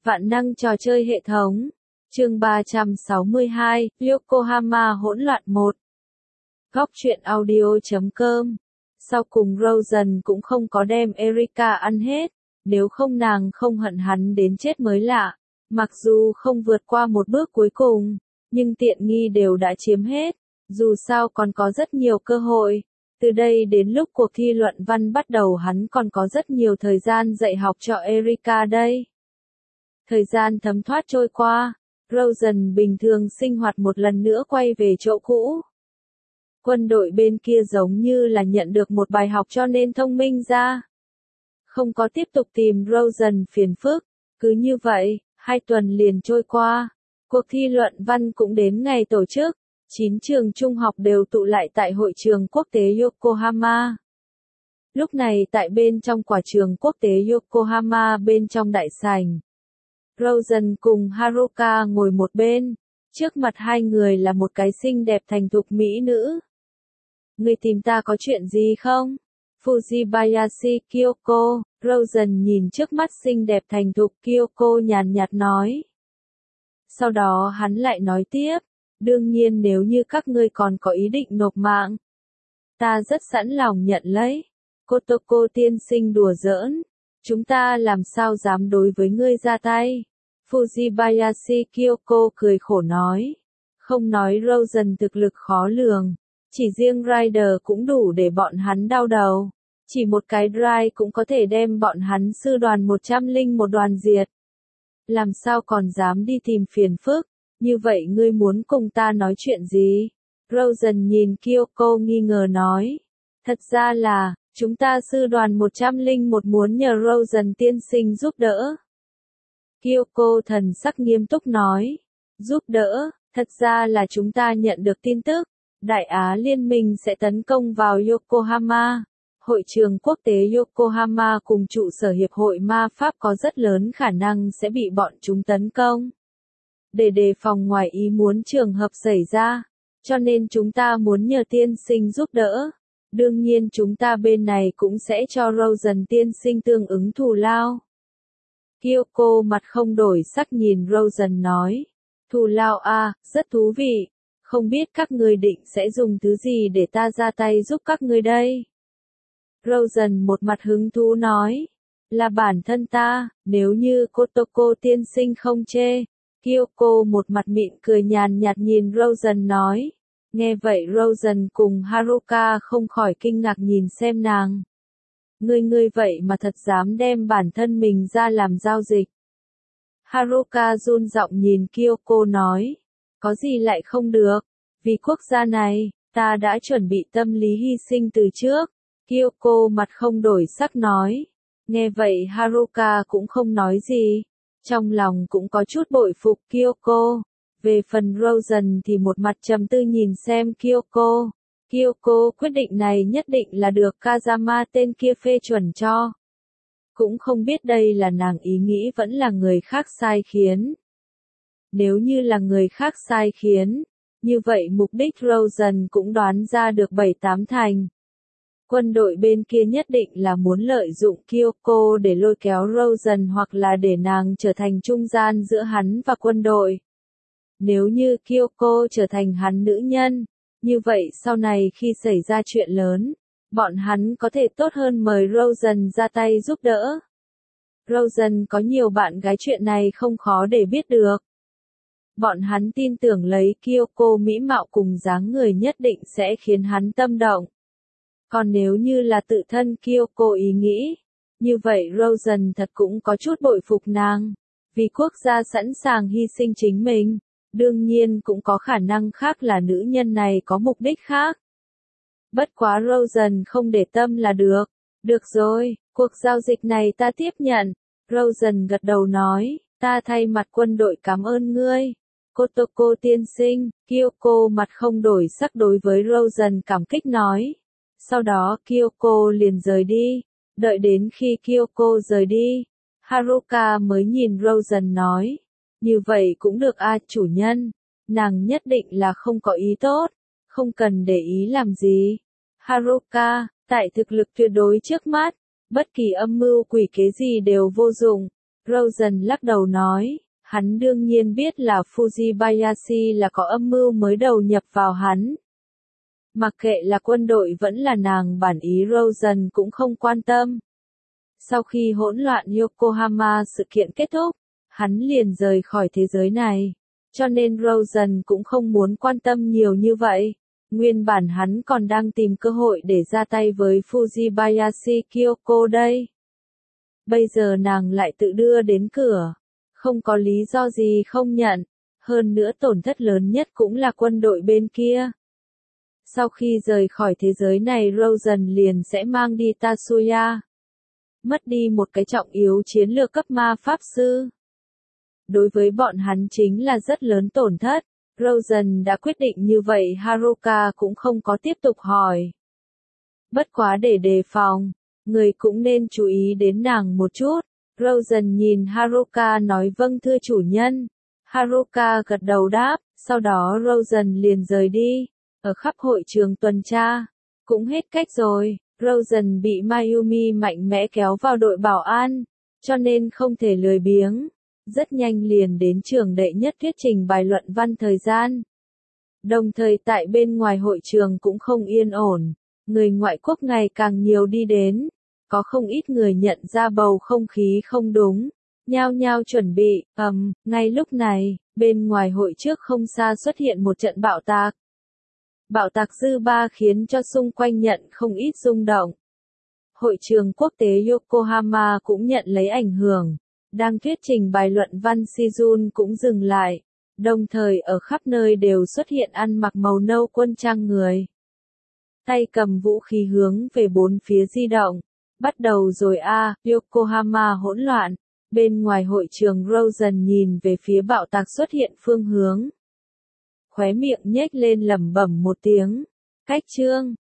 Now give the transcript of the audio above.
Vạn năng trò chơi hệ thống. Chương 362, Yokohama hỗn loạn 1. Góc truyện audio.com. Sau cùng Rosen cũng không có đem Erika ăn hết, nếu không nàng không hận hắn đến chết mới lạ. Mặc dù không vượt qua một bước cuối cùng, nhưng tiện nghi đều đã chiếm hết, dù sao còn có rất nhiều cơ hội. Từ đây đến lúc cuộc thi luận văn bắt đầu hắn còn có rất nhiều thời gian dạy học cho Erika đây. Thời gian thấm thoát trôi qua, Rosen bình thường sinh hoạt một lần nữa quay về chỗ cũ. Quân đội bên kia giống như là nhận được một bài học cho nên thông minh ra. Không có tiếp tục tìm Rosen phiền phức, cứ như vậy, 2 tuần liền trôi qua. Cuộc thi luận văn cũng đến ngày tổ chức, 9 trường trung học đều tụ lại tại hội trường quốc tế Yokohama. Lúc này tại bên trong quảng trường quốc tế Yokohama bên trong đại sảnh, Rosen cùng Haruka ngồi một bên, trước mặt hai người là một cái xinh đẹp thành thục mỹ nữ. Người tìm ta có chuyện gì không? Fujibayashi Kyoko, Rosen nhìn trước mắt xinh đẹp thành thục Kyoko nhàn nhạt nói. Sau đó hắn lại nói tiếp, đương nhiên nếu như các ngươi còn có ý định nộp mạng, ta rất sẵn lòng nhận lấy. Kotoko tiên sinh đùa giỡn, chúng ta làm sao dám đối với ngươi ra tay. Fujibayashi Kyoko cười khổ nói, không nói Rosen thực lực khó lường, chỉ riêng Rider cũng đủ để bọn hắn đau đầu, chỉ một cái Drive cũng có thể đem bọn hắn sư đoàn 101 đoàn diệt. Làm sao còn dám đi tìm phiền phức, như vậy ngươi muốn cùng ta nói chuyện gì? Rosen nhìn Kyoko nghi ngờ nói, thật ra là, chúng ta sư đoàn 101 muốn nhờ Rosen tiên sinh giúp đỡ. Kyoko thần sắc nghiêm túc nói, giúp đỡ, thật ra là chúng ta nhận được tin tức, Đại Á Liên minh sẽ tấn công vào Yokohama. Hội trường quốc tế Yokohama cùng trụ sở Hiệp hội Ma Pháp có rất lớn khả năng sẽ bị bọn chúng tấn công. Để đề phòng ngoài ý muốn trường hợp xảy ra, cho nên chúng ta muốn nhờ tiên sinh giúp đỡ. Đương nhiên chúng ta bên này cũng sẽ cho Rosen tiên sinh tương ứng thù lao. Kyoko mặt không đổi sắc nhìn Rosen nói, thù lao à, rất thú vị, không biết các ngươi định sẽ dùng thứ gì để ta ra tay giúp các ngươi đây. Rosen một mặt hứng thú nói, là bản thân ta, nếu như Kotoko tiên sinh không chê. Kyoko một mặt mịn cười nhàn nhạt nhìn Rosen nói. Nghe vậy Rosen cùng Haruka không khỏi kinh ngạc nhìn xem nàng. Ngươi vậy mà thật dám đem bản thân mình ra làm giao dịch. Haruka run giọng nhìn Kyoko nói. Có gì lại không được, vì quốc gia này, ta đã chuẩn bị tâm lý hy sinh từ trước. Kyoko mặt không đổi sắc nói. Nghe vậy Haruka cũng không nói gì. Trong lòng cũng có chút bội phục Kyoko. Về phần Rosen thì một mặt trầm tư nhìn xem Kyoko. Kyoko quyết định này nhất định là được Kazama tên kia phê chuẩn cho. Cũng không biết đây là nàng ý nghĩ vẫn là người khác sai khiến. Nếu như là người khác sai khiến, như vậy mục đích Rosen cũng đoán ra được 7-8 thành. Quân đội bên kia nhất định là muốn lợi dụng Kyoko để lôi kéo Rosen hoặc là để nàng trở thành trung gian giữa hắn và quân đội. Nếu như Kyoko trở thành hắn nữ nhân, như vậy sau này khi xảy ra chuyện lớn, bọn hắn có thể tốt hơn mời Rosen ra tay giúp đỡ. Rosen có nhiều bạn gái, chuyện này không khó để biết được. Bọn hắn tin tưởng lấy Kyoko mỹ mạo cùng dáng người nhất định sẽ khiến hắn tâm động. Còn nếu như là tự thân Kyoko ý nghĩ, như vậy Rosen thật cũng có chút bội phục nàng. Vì quốc gia sẵn sàng hy sinh chính mình, đương nhiên cũng có khả năng khác là nữ nhân này có mục đích khác. Bất quá Rosen không để tâm là được. Được rồi, cuộc giao dịch này ta tiếp nhận. Rosen gật đầu nói, ta thay mặt quân đội cảm ơn ngươi. Kotoko tiên sinh, Kyoko mặt không đổi sắc đối với Rosen cảm kích nói. Sau đó Kyoko liền rời đi. Đợi đến khi Kyoko rời đi, Haruka mới nhìn Rosen nói. Như vậy cũng được a chủ nhân. Nàng nhất định là không có ý tốt. Không cần để ý làm gì. Haruka, tại thực lực tuyệt đối trước mắt, bất kỳ âm mưu quỷ kế gì đều vô dụng. Rosen lắc đầu nói, hắn đương nhiên biết là Fujibayashi là có âm mưu mới đầu nhập vào hắn. Mặc kệ là quân đội vẫn là nàng bản ý Rosen cũng không quan tâm. Sau khi hỗn loạn Yokohama sự kiện kết thúc, hắn liền rời khỏi thế giới này. Cho nên Rosen cũng không muốn quan tâm nhiều như vậy. Nguyên bản hắn còn đang tìm cơ hội để ra tay với Fujibayashi Kyoko đây. Bây giờ nàng lại tự đưa đến cửa. Không có lý do gì không nhận. Hơn nữa tổn thất lớn nhất cũng là quân đội bên kia. Sau khi rời khỏi thế giới này Rosen liền sẽ mang đi Tatsuya. Mất đi một cái trọng yếu chiến lược cấp ma pháp sư. Đối với bọn hắn chính là rất lớn tổn thất. Rosen đã quyết định như vậy Haruka cũng không có tiếp tục hỏi. Bất quá để đề phòng, người cũng nên chú ý đến nàng một chút. Rosen nhìn Haruka nói vâng thưa chủ nhân. Haruka gật đầu đáp, sau đó Rosen liền rời đi. Ở khắp hội trường tuần tra, cũng hết cách rồi. Rosen bị Mayumi mạnh mẽ kéo vào đội bảo an, cho nên không thể lười biếng. Rất nhanh liền đến trường đệ nhất thuyết trình bài luận văn thời gian. Đồng thời tại bên ngoài hội trường cũng không yên ổn, người ngoại quốc ngày càng nhiều đi đến, có không ít người nhận ra bầu không khí không đúng, nhao nhao chuẩn bị, ngay lúc này, bên ngoài hội trước không xa xuất hiện một trận bạo tạc. Bạo tạc dư ba khiến cho xung quanh nhận không ít rung động. Hội trường quốc tế Yokohama cũng nhận lấy ảnh hưởng. Đang thuyết trình bài luận văn Shizun cũng dừng lại. Đồng thời ở khắp nơi đều xuất hiện ăn mặc màu nâu quân trang người. Tay cầm vũ khí hướng về bốn phía di động. Bắt đầu rồi Yokohama hỗn loạn. Bên ngoài hội trường Rosen nhìn về phía bạo tạc xuất hiện phương hướng. Khóe miệng nhếch lên lẩm bẩm một tiếng. Cách chương.